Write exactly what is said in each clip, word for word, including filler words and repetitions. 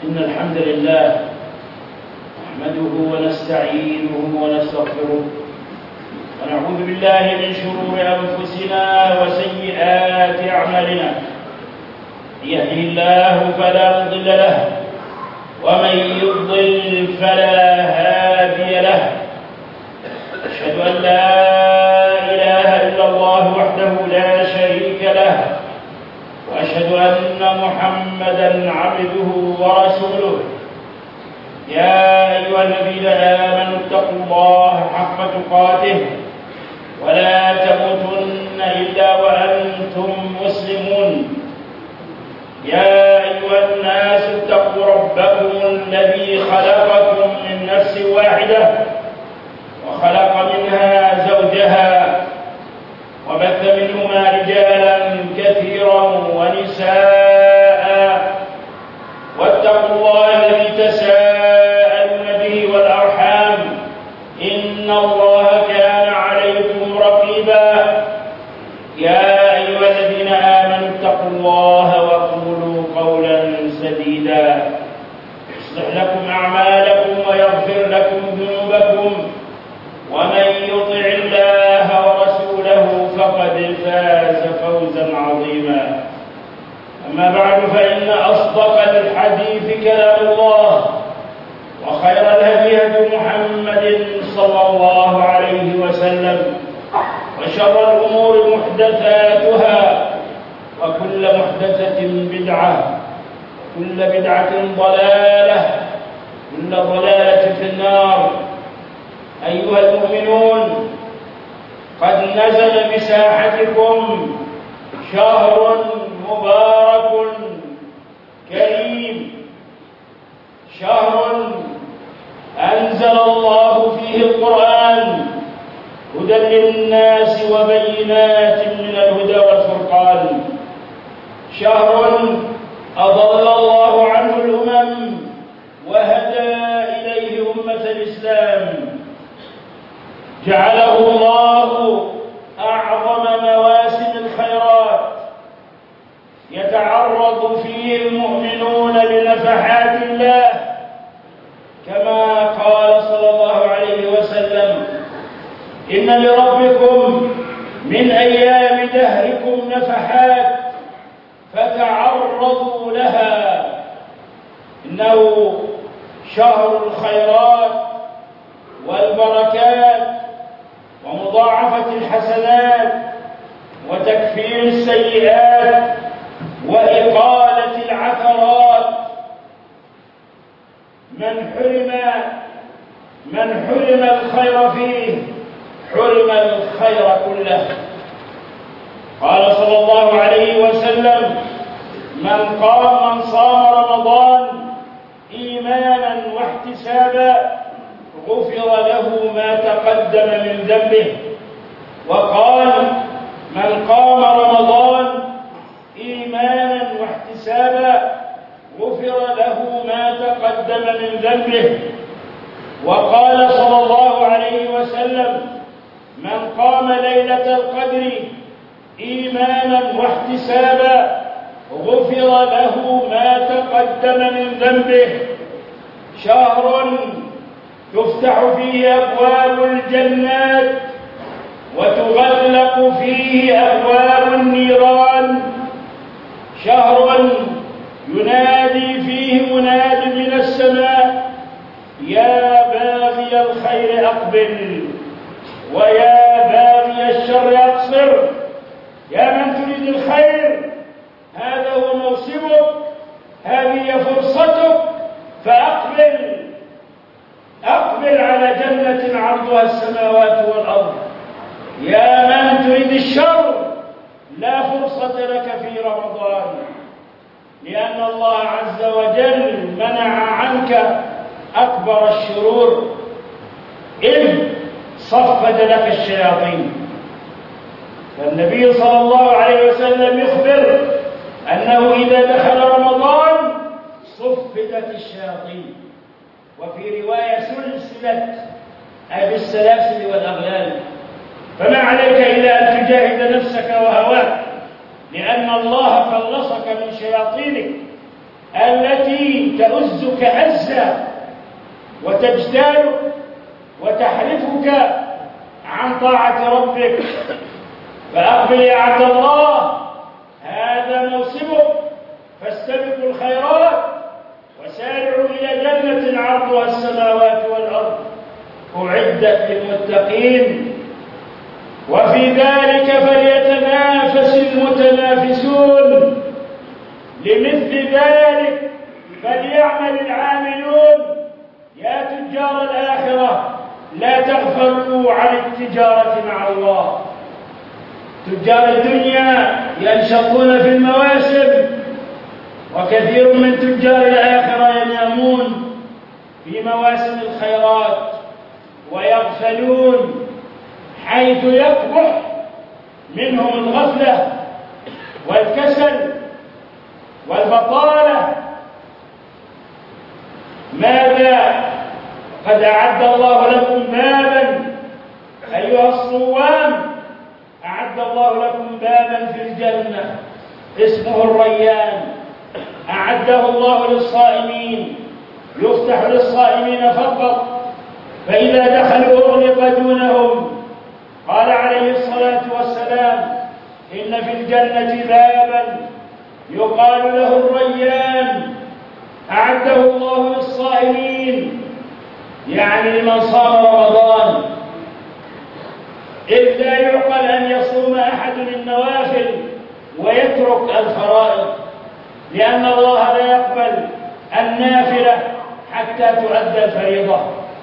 إن الحمد لله نحمده ونستعينه ونستغفره ونعوذ بالله من شرور أنفسنا وسيئات أعمالنا. من يهده الله فلا مضل له ومن يضلل فلا هادي له. أشهد أن لا إله إلا الله وحده لا شريك له، وأشهد أن محمدًا عبده ورسوله. يا أيها الذين آمنوا اتقوا الله حق تقاته ولا تموتن إلا وأنتم مسلمون. يا أيها الناس اتقوا ربكم الذي خلقكم من نفس واحدة وخلق منها زوجها وبث منهما رجالا كثيرا ونساء، واتقوا الله الذي تساءلون به والأرحام إن الله كان عليكم رقيبا. يا أيها الذين آمنوا اتقوا الله وقولوا قولا سديدا يصلح لكم أعمالكم ويغفر لكم ذنوبكم، ومن يطع الله ورسوله فقد فاز فوزا عظيما. أما بعد، فإن أصدق الحديث كلام الله، وخير الهدي هدي محمد صلى الله عليه وسلم، وشر الأمور محدثاتها، وكل محدثة بدعة، وكل بدعة ضلالة، كل ضلالة في النار. أيها المؤمنون، قد نزل بساحتكم شهر مبارك كريم، شهر أنزل الله فيه القرآن هدى للناس وبينات من الهدى والفرقان، شهر أضل الله عنه الأمم وهدى إليه أمة الإسلام، جعله الله أعظم مواسم الخيرات يتعرض فيه المؤمنون لنفحات الله، كما قال صلى الله عليه وسلم: إن لربكم من أيام دهركم نفحات فتعرضوا لها، إنه شهر الخيرات والبركات ومضاعفة الحسنات وتكفير السيئات وإقالة العثرات. من حرم من حرم الخير فيه حرم الخير كله. قال صلى الله عليه وسلم: من قام من صام رمضان إيمانا واحتسابا غفر له ما تقدم من ذنبه. وقال: من قام رمضان إيمانا واحتسابا غفر له ما تقدم من ذنبه. وقال صلى الله عليه وسلم: من قام ليلة القدر إيمانا واحتسابا غفر له ما تقدم من ذنبه. شهر تفتح فيه أبواب الجنات وتغلق فيه أبواب النيران. شهر ينادي فيه مناد من السماء: يا باغي الخير أقبل، ويا باغي الشر أقصر. يا من تريد الخير، هذا هو موسمك، هذه فرصتك، فأقبل أقبل على جنة عرضها السماوات والأرض. يا من تريد الشر، لا فرصة لك في رمضان، لأن الله عز وجل منع عنك أكبر الشرور إذ صفد لك الشياطين. فالنبي صلى الله عليه وسلم يخبر أنه إذا دخل رمضان صفدت الشياطين، وفي رواية سلسلت، أي بالسلاسل والأغلال. فما عليك إلا أن تجاهد نفسك وهواك، لأن الله خلصك من شياطينك التي تؤزك أزا وتجتالك وتحرفك عن طاعة ربك. فأقبل يا عبد الله، هذا موسمك، فاستبقوا الخيرات وسارعوا إلى جنة عرضها السماوات والأرض أعدت للمتقين. وفي ذلك فليتنافس المتنافسون، لمثل ذلك فليعمل العاملون. يا تجار الآخرة لا تغفلوا عن التجارة مع الله. تجار الدنيا ينشطون في المواسم، وكثير من تجار الآخرة ينامون في مواسم الخيرات ويغفلون، حيث يقبح منهم الغفلة والكسل والبطالة. ماذا؟ قد أعد الله لكم بابا أيها الصوام، أعد الله لكم بابا في الجنة اسمه الريان، أعده الله للصائمين، يفتح للصائمين فقط، فإذا دخلوا أغلق دونهم. قال عليه الصلاة والسلام: إن في الجنة بابا يقال له الريان، أعده الله للصائمين، يعني لمن صام رمضان. إذ لا يعقل أن يصوم أحد النوافل ويترك الفرائض، لأن الله لا يقبل النافلة حتى تؤدى الفريضة.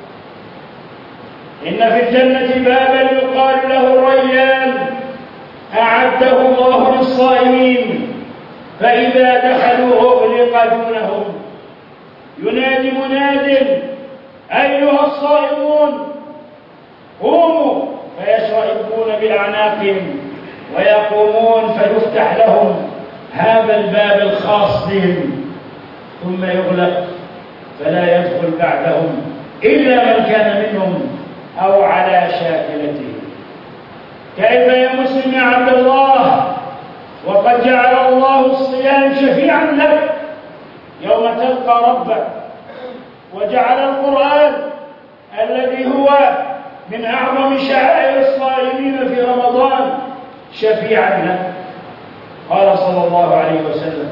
إن في الجنة بابا يقال له الريان، أعده الله للصائمين، فإذا دخلوا أغلق دونهم. ينادي مناد: أيها الصائمون قوموا، فيشرئبون بأعناقهم ويقومون، فيفتح لهم هذا الباب الخاص بهم، ثم يغلق فلا يدخل بعدهم إلا من كان منهم أو على شاكلته. كيف يا مسلم يا عبد الله، وقد جعل الله الصيام شفيعا لك يوم تلقى ربك، وجعل القرآن الذي هو من أعظم شعائر الصائمين في رمضان شفيعا لك. قال صلى الله عليه وسلم: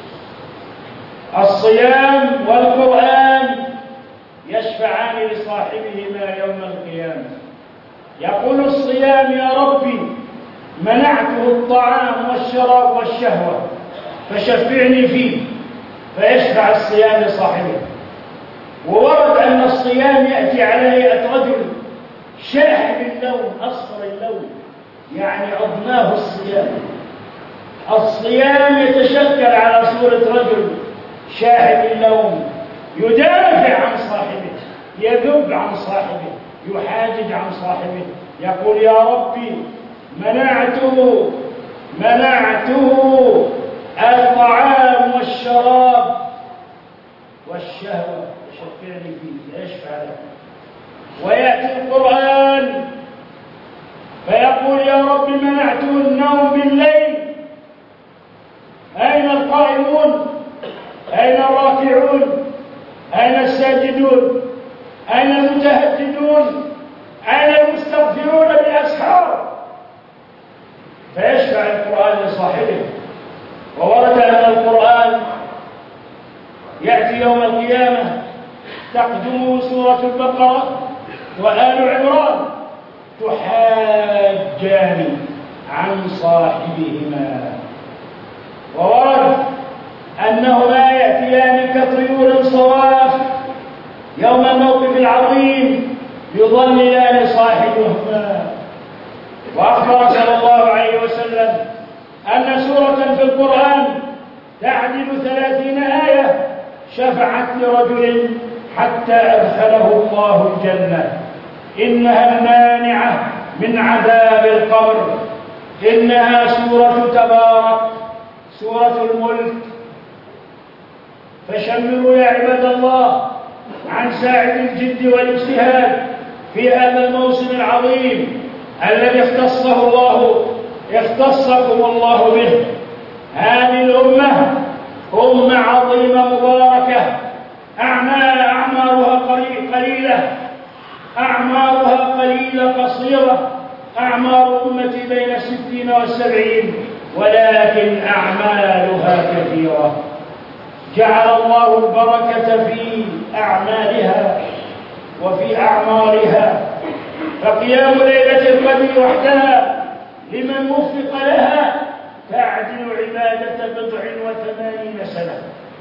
الصيام والقرآن يشفعان لصاحبهما يوم القيامة. يقول الصيام: يا ربي منعته الطعام والشراب والشهوة فشفعني فيه، فيشفع الصيام لصاحبه. وورد أن الصيام يأتي على هيئة رجل شاحب اللون أصفر اللون، يعني عضناه الصيام. الصيام يتشكل على صورة رجل شاحب اللون، يدافع عن صاحبه، يذب عن صاحبه، يحاجج عن صاحبه، يقول: يا ربي منعته منعته الطعام والشراب والشهوة، شفعني فيه، يشفع له. ويأتي القرآن فيقول: يا رب منعته النوم بالليل. أين القائمون؟ أين الراكعون؟ أين الساجدون؟ أين المتهجدون؟ أين المستغفرون بالأسحار؟ فيشفع القرآن لصاحبه. وورد أن القرآن يأتي يوم القيامة تقدم سورة البقرة وآل عمران تحاجان عن صاحبهما. وورد أنهما يأتيان كطيور صواف يوم الموقف العظيم يضللان صاحبهما. وأخبر صلى الله عليه وسلم أن سورة في القرآن تعدل ثلاثين آية شفعت لرجل حتى أدخله الله الجنة. إنها المانعة من عذاب القبر، إنها سورة تبارك، سورة الملك. فشمروا يا عباد الله عن ساعد الجد والاجتهاد في هذا الموسم العظيم الذي اختصه الله اختصكم الله به. هذه الأمة أمة عظيمة مباركة، أعمارها قليلة أعمارها قليلة قصيرة، أعمار أمتي بين الستين والسبعين، ولكن أعمالها كثيرة. جعل الله البركة في أعمالها وفي أعمارها، فقيام ليلة القدر وحدها لمن وفق لها تعدل عبادة بضع وثمانين سنة،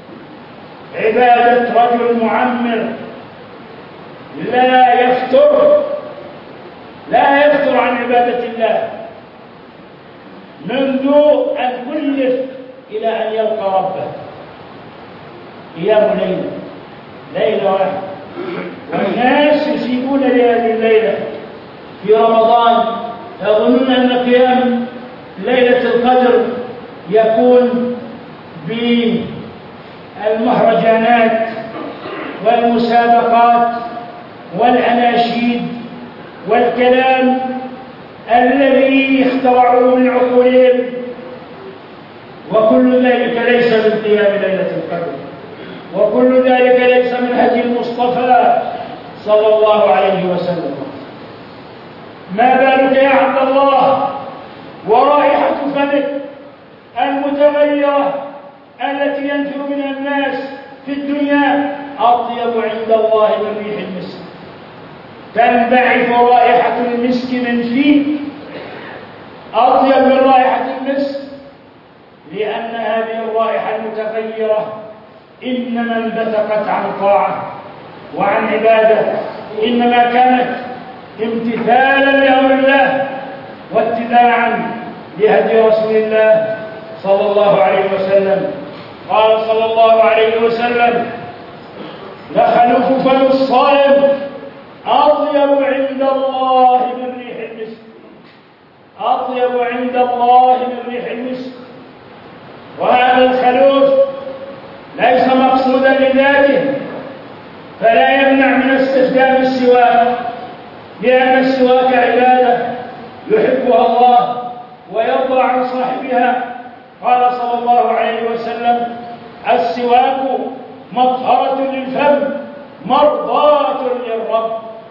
عبادة رجل معمر لا يفتر لا يفتر عن عبادة الله منذ أن كلف إلى أن يلقى ربه. قيام ليلة ليلة واحدة، والناس يسيبون لهذه الليلة في رمضان، يظنون أن قيام ليلة القدر يكون بالمهرجانات والمسابقات والأناشيد والكلام الذي اخترعوه من عقولهم، وكل ذلك ليس من قيام ليلة القدر، وكل ذلك ليس من هدي المصطفى صلى الله عليه وسلم. ما بالك يا عبد الله ورائحة فمك المتغيرة التي ينفر منها الناس في الدنيا أطيب عند الله من ريح المسك، تنبعث رائحة المسك من فيك أطيب من رائحة المسك، لأن هذه الرائحة المتغيرة إنما انبثقت عن طاعة وعن عبادة، إنما كانت امتثالا لأمر الله واتباعا لهدي رسول الله صلى الله عليه وسلم. قال صلى الله عليه وسلم: لخلوف فم الصائم أطيب عند الله من ريح المسك، أطيب عند الله من ريح المسك. وهذا الخلوف ليس مقصودا لذاته، فلا يمنع من استخدام السواك، لأن السواك عبادة يحبها الله ويرضى عن صاحبها. قال صلى الله عليه وسلم: السواك مطهرة للفم مرضاة للرب،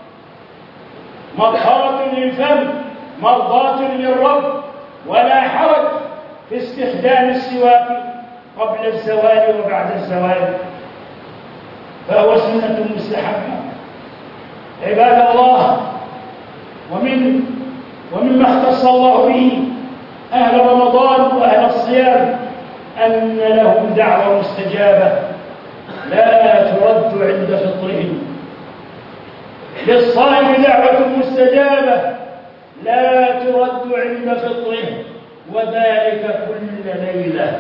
مطهرة للفم مرضاة للرب، ولا حرج في استخدام السواك قبل الزوال وبعد الزوال، فهو سنة مستحبة. عباد الله، ومن ومما اختص الله به أهل رمضان وأهل الصيام أن لهم دعوة مستجابة لا ترد عند فطرهم. للصائم دعوة مستجابة لا ترد عند فطره، وذلك كل ليلة.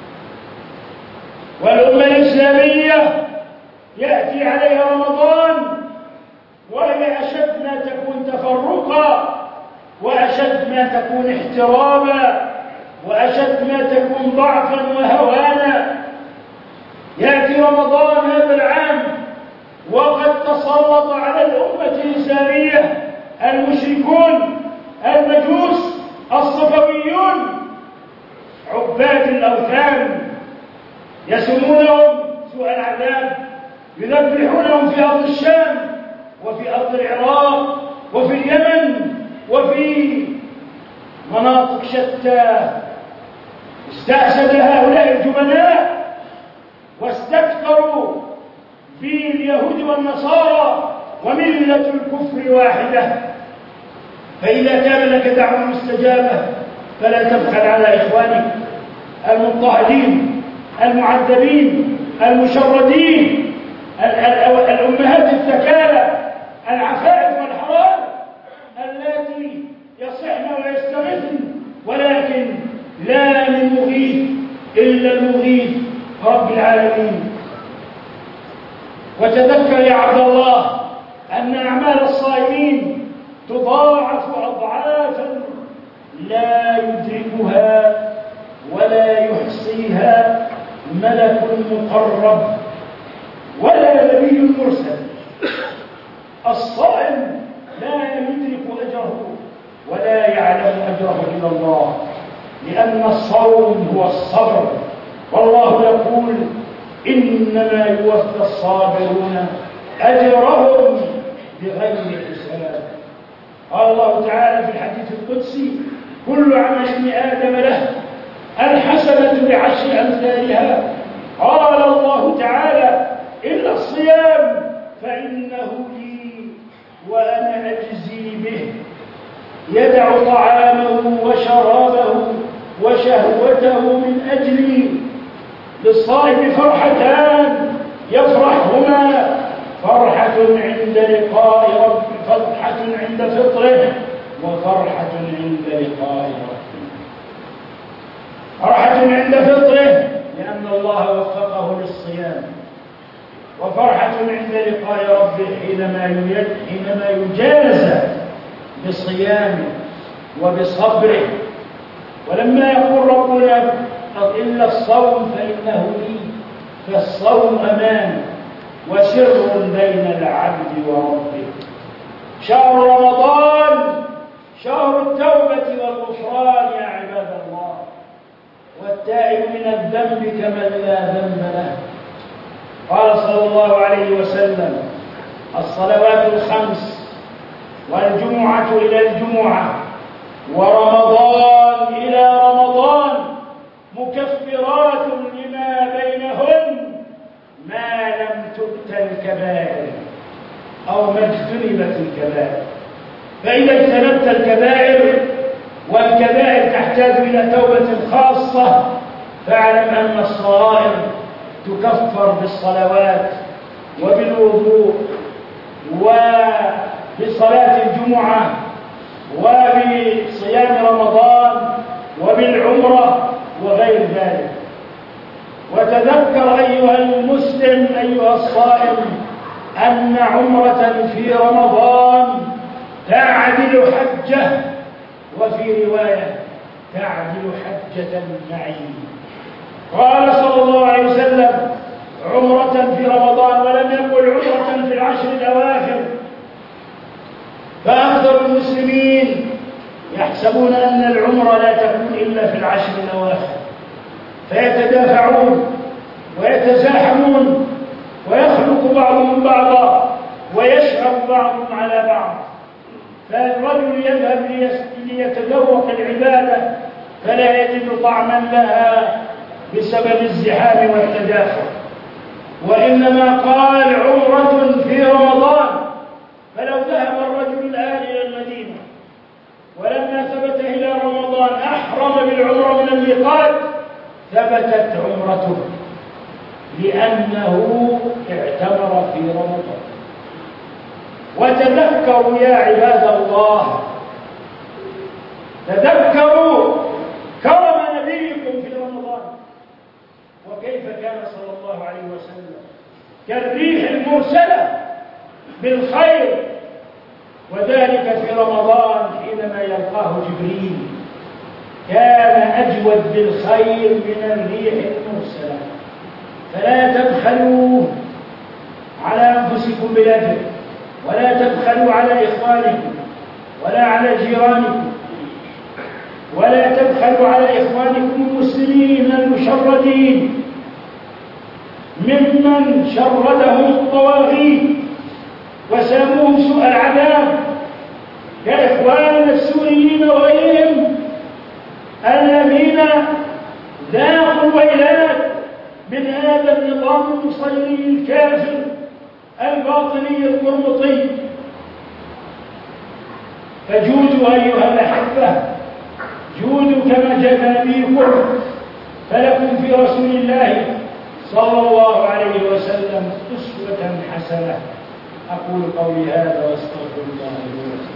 والأمة الإسلامية يأتي عليها رمضان وهي أشد ما تكون تفرقا، وأشد ما تكون احترابا، وأشد ما تكون ضعفا وهوانا. يأتي رمضان هذا العام وقد تسلط على الأمة الإسلامية المشركون المجوس الصفويون عباد الأوثان، يسمونهم سوء العذاب، يذبحونهم في أرض الشام وفي أرض العراق وفي اليمن وفي مناطق شتى. استأسد هؤلاء الجبناء واستكثروا في اليهود والنصارى، وملة الكفر واحدة. فإذا كان لك دعوة مستجابة فلا تبخل على إخوانك المضطهدين المعذبين المشردين، الأمهات الثكالى العفائف والحرام اللاتي يصحن ويستغثن، ولكن لا من مغيث إلا المغيث رب العالمين. وتذكر يا عبد الله أن أعمال الصائمين تضاعف أضعافا لا يدركها ولا يحصيها ملك مقرب ولا نبي مرسل. الصائم لا يدرك أجره ولا يعلم أجره إلا الله، لأن الصوم هو الصبر والله يقول إنما يوفى الصابرون أجرهم بغير حساب. قال الله تعالى في الحديث القدسي كل عمل ابن آدم له الحسنة بعشر أمثالها. قال الله تعالى إلا الصيام فإنه لي وأنا أجزي به، يدع طعامه وشرابه وشهوته من أجلي. للصائم فرحتان يفرحهما، فرحة عند لقاء رب فرحة عند فطره وفرحة عند لقاء ربه. فرحة عند فطره لأن الله وفقه للصيام، وفرحة عند لقاء ربه حينما حينما يجازى بصيامه وبصبره. ولما يقول ربنا إلا الصوم فإنه لي، فالصوم أمان وسر بين العبد وربه. شهر رمضان شهر التوبة والغفران يا عباد الله، والتائب من الذنب كمن لا ذنب له. قال صلى الله عليه وسلم الصلوات الخمس والجمعة إلى الجمعة ورمضان إلى رمضان مكفرات لما بينهن ما لم تؤت الكبائر أو ما اجتنبت الكبائر. فإذا اجتنبت الكبائر، والكبائر تحتاج إلى توبة خاصة، فاعلم أن الصغائر تكفر بالصلوات وبالوضوء وبصلاة الجمعة وبصيام رمضان وبالعمرة وغير ذلك. وتذكر أيها المسلم أيها الصائم أن عمرة في رمضان تعدل حجة، وفي رواية تعدل حجة معي. قال صلى الله عليه وسلم عمرة في رمضان، ولم يقل عمرة في العشر الأواخر. فأكثر المسلمين يحسبون أن العمرة لا تكون إلا في العشر الأواخر، فيتدافعون ويتزاحمون ويخلق بعضهم بعضا ويشهر بعضهم على بعض. فالرجل يذهب ليتذوق العبادة فلا يجد طعما لها بسبب الزحام والتدافع، وإنما قال عمرة في رمضان. فلو ذهب الرجل الآن إلى المدينة ولما ثبت إلى رمضان أحرم بالعمرة من الميقات ثبتت عمرته، لأنه اعتمر في رمضان. وتذكروا يا عباد الله، تذكروا كرم نبيكم في رمضان، وكيف كان صلى الله عليه وسلم كالريح المرسلة بالخير، وذلك في رمضان حينما يلقاه جبريل كان أجود بالخير من الريح المرسلة. فلا تبخلوا على أنفسكم بالأجر، ولا تبخلوا على إخوانكم ولا على جيرانكم، ولا تبخلوا على إخوانكم المسلمين المشردين ممن شردهم الطواغيت وساموهم سوء العذاب كإخواننا السوريين وغيرهم الذين ذاقوا ويلات من هذا النظام المصيري الكافر الباطني القرمطي. فجودوا أيها الأحبة، جودوا كما جاء نبيكم، فلكم في رسول الله صلى الله عليه وسلم أسوة حسنة. أقول قولي هذا واستغفر الله لي ولكم.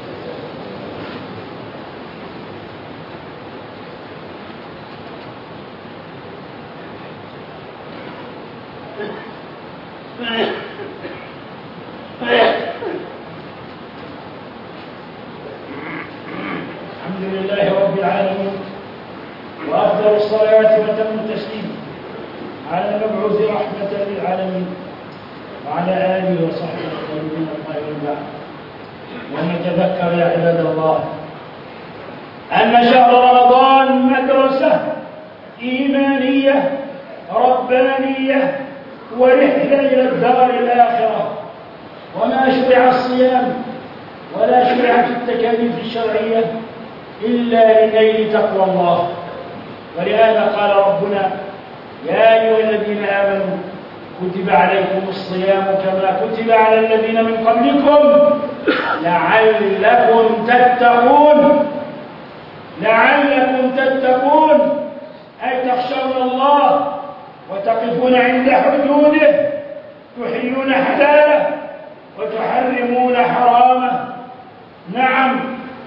الحمد لله رب العالمين، وأفضل الصلاة وتم التسليم على المبعوث رحمة للعالمين وعلى آله وصحبه الطيبين الطاهرين بعد. ونتذكر يا عباد الله أن شهر رمضان مدرسة إيمانية ربانية ورحلة إلى الدار الآخرة. وما شرع الصيام ولا شرعت التكاليف الشرعية إلا لنيل تقوى الله. ولهذا قال ربنا: يا أيها الذين آمنوا كتب عليكم الصيام كما كتب على الذين من قبلكم لعلكم تتقون. لعلكم تتقون أي تخشون الله وتقفون عند حدوده، تحلون حلاله وتحرمون حرامه. نعم،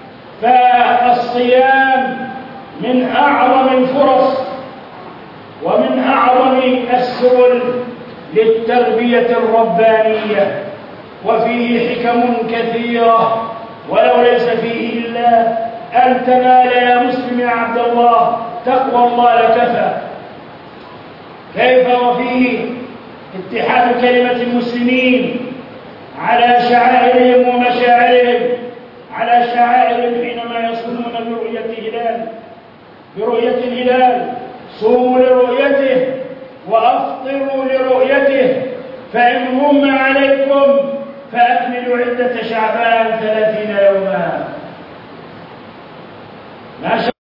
فالصيام من أعظم الفرص ومن أعظم السبل للتربية الربانية، وفيه حكم كثيرة، ولو ليس فيه إلا أن تنال يا مسلم يا عبد الله تقوى الله لكفى. كيف وفيه اتحاد كلمة المسلمين على شعائرهم ومشاعرهم، على شعائرهم حينما يصومون برؤية هلال برؤية الهلال صوموا لرؤيته وأفطروا لرؤيته، فإن غم عليكم فأكملوا عدة شعبان ثلاثين يوما. ما